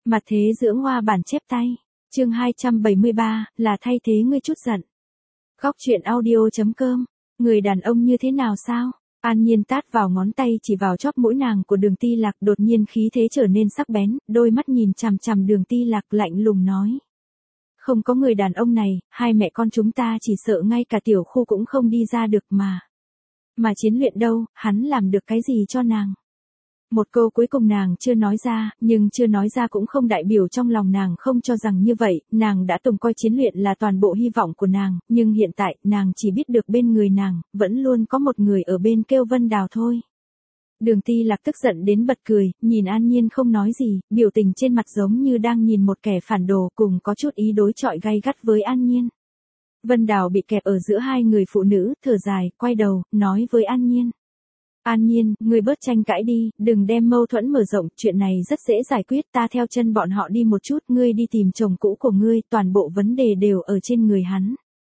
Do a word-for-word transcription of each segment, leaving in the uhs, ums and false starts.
Mặt thế dưỡng hoa bản chép tay. Chương hai trăm bảy mươi ba, là thay thế ngươi chút giận. Góc truyện audio.com. Người đàn ông như thế nào sao? An Nhiên tát vào ngón tay chỉ vào chóp mũi nàng của Đường Ti Lạc, đột nhiên khí thế trở nên sắc bén, đôi mắt nhìn chằm chằm Đường Ti Lạc lạnh lùng nói. Không có người đàn ông này, hai mẹ con chúng ta chỉ sợ ngay cả tiểu khu cũng không đi ra được mà. Mà chiến luyện đâu, hắn làm được cái gì cho nàng? Một câu cuối cùng nàng chưa nói ra, nhưng chưa nói ra cũng không đại biểu trong lòng nàng không cho rằng như vậy, nàng đã từng coi chiến luyện là toàn bộ hy vọng của nàng, nhưng hiện tại, nàng chỉ biết được bên người nàng, vẫn luôn có một người ở bên kêu Vân Đào thôi. Đường Ti Lạc tức giận đến bật cười, nhìn An Nhiên không nói gì, biểu tình trên mặt giống như đang nhìn một kẻ phản đồ, cùng có chút ý đối chọi gay gắt với An Nhiên. Vân Đào bị kẹp ở giữa hai người phụ nữ, thở dài, quay đầu, nói với An Nhiên. An Nhiên, ngươi bớt tranh cãi đi, đừng đem mâu thuẫn mở rộng, chuyện này rất dễ giải quyết, ta theo chân bọn họ đi một chút, ngươi đi tìm chồng cũ của ngươi, toàn bộ vấn đề đều ở trên người hắn.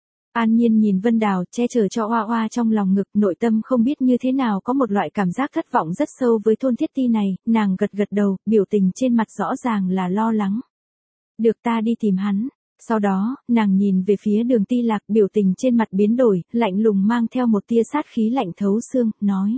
An Nhiên nhìn Vân Đào, che chở cho Oa Oa trong lòng ngực, nội tâm không biết như thế nào có một loại cảm giác thất vọng rất sâu với Thôn Thiết Ti này, nàng gật gật đầu, biểu tình trên mặt rõ ràng là lo lắng. Được, ta đi tìm hắn. Sau đó, nàng nhìn về phía Đường Ti Lạc, biểu tình trên mặt biến đổi, lạnh lùng mang theo một tia sát khí lạnh thấu xương, nói.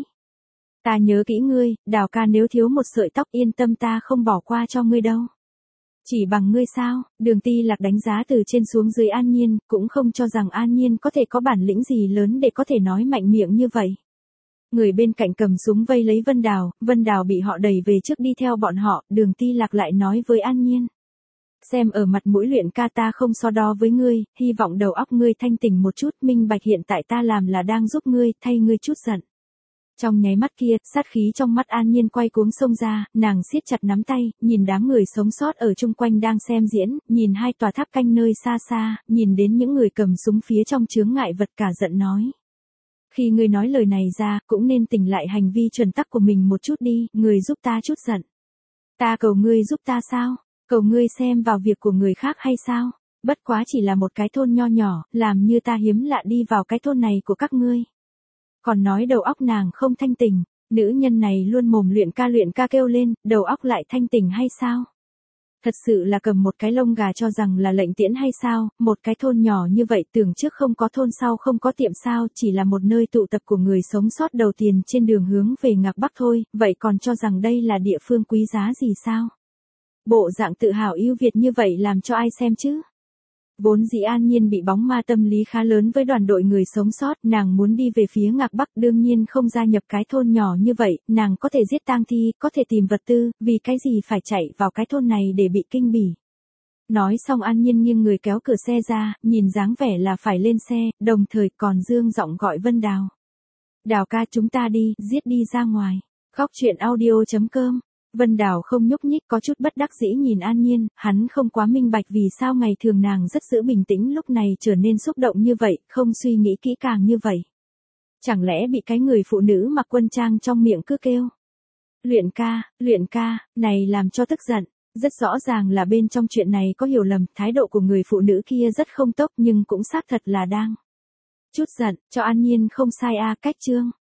Ta nhớ kỹ ngươi, Đào ca, nếu thiếu một sợi tóc yên tâm, ta không bỏ qua cho ngươi đâu. Chỉ bằng ngươi sao? Đường Ti Lạc đánh giá từ trên xuống dưới An Nhiên, cũng không cho rằng An Nhiên có thể có bản lĩnh gì lớn để có thể nói mạnh miệng như vậy. Người bên cạnh cầm súng vây lấy Vân Đào, Vân Đào bị họ đẩy về trước đi theo bọn họ, Đường Ti Lạc lại nói với An Nhiên. Xem ở mặt mũi Luyện ca ta không so đo với ngươi, hy vọng đầu óc ngươi thanh tỉnh một chút, minh bạch hiện tại ta làm là đang giúp ngươi, thay ngươi chút giận. Trong nháy mắt kia, sát khí trong mắt An Nhiên quay cuống xông ra, nàng siết chặt nắm tay, nhìn đám người sống sót ở chung quanh đang xem diễn, nhìn hai tòa tháp canh nơi xa xa, nhìn đến những người cầm súng phía trong chướng ngại vật, cả giận nói. Khi ngươi nói lời này ra, cũng nên tỉnh lại hành vi chuẩn tắc của mình một chút đi, người giúp ta chút giận. Ta cầu ngươi giúp ta sao? Cầu ngươi xem vào việc của người khác hay sao? Bất quá chỉ là một cái thôn nho nhỏ, làm như ta hiếm lạ đi vào cái thôn này của các ngươi. Còn nói đầu óc nàng không thanh tỉnh, nữ nhân này luôn mồm luyện ca luyện ca kêu lên, đầu óc lại thanh tỉnh hay sao? Thật sự là cầm một cái lông gà cho rằng là lệnh tiễn hay sao? Một cái thôn nhỏ như vậy, tưởng trước không có thôn sau không có tiệm sao, chỉ là một nơi tụ tập của người sống sót đầu tiên trên đường hướng về Ngạc Bắc thôi, vậy còn cho rằng đây là địa phương quý giá gì sao? Bộ dạng tự hào yêu Việt như vậy làm cho ai xem chứ? Vốn dĩ An Nhiên bị bóng ma tâm lý khá lớn với đoàn đội người sống sót, nàng muốn đi về phía Ngạc Bắc, đương nhiên không gia nhập cái thôn nhỏ như vậy, nàng có thể giết tang thi, có thể tìm vật tư, vì cái gì phải chạy vào cái thôn này để bị kinh bỉ. Nói xong An Nhiên nghiêng người kéo cửa xe ra, nhìn dáng vẻ là phải lên xe, đồng thời còn dương giọng gọi Vân Đào. Đào ca, chúng ta đi, giết đi ra ngoài. Góc truyện audio.com. Vân Đào không nhúc nhích, có chút bất đắc dĩ nhìn An Nhiên, hắn không quá minh bạch vì sao ngày thường nàng rất giữ bình tĩnh lúc này trở nên xúc động như vậy, không suy nghĩ kỹ càng như vậy. Chẳng lẽ bị cái người phụ nữ mặc quân trang trong miệng cứ kêu. Luyện ca, luyện ca, này làm cho tức giận, rất rõ ràng là bên trong chuyện này có hiểu lầm, thái độ của người phụ nữ kia rất không tốt nhưng cũng xác thật là đang chút giận, cho An Nhiên không sai a, cách chương.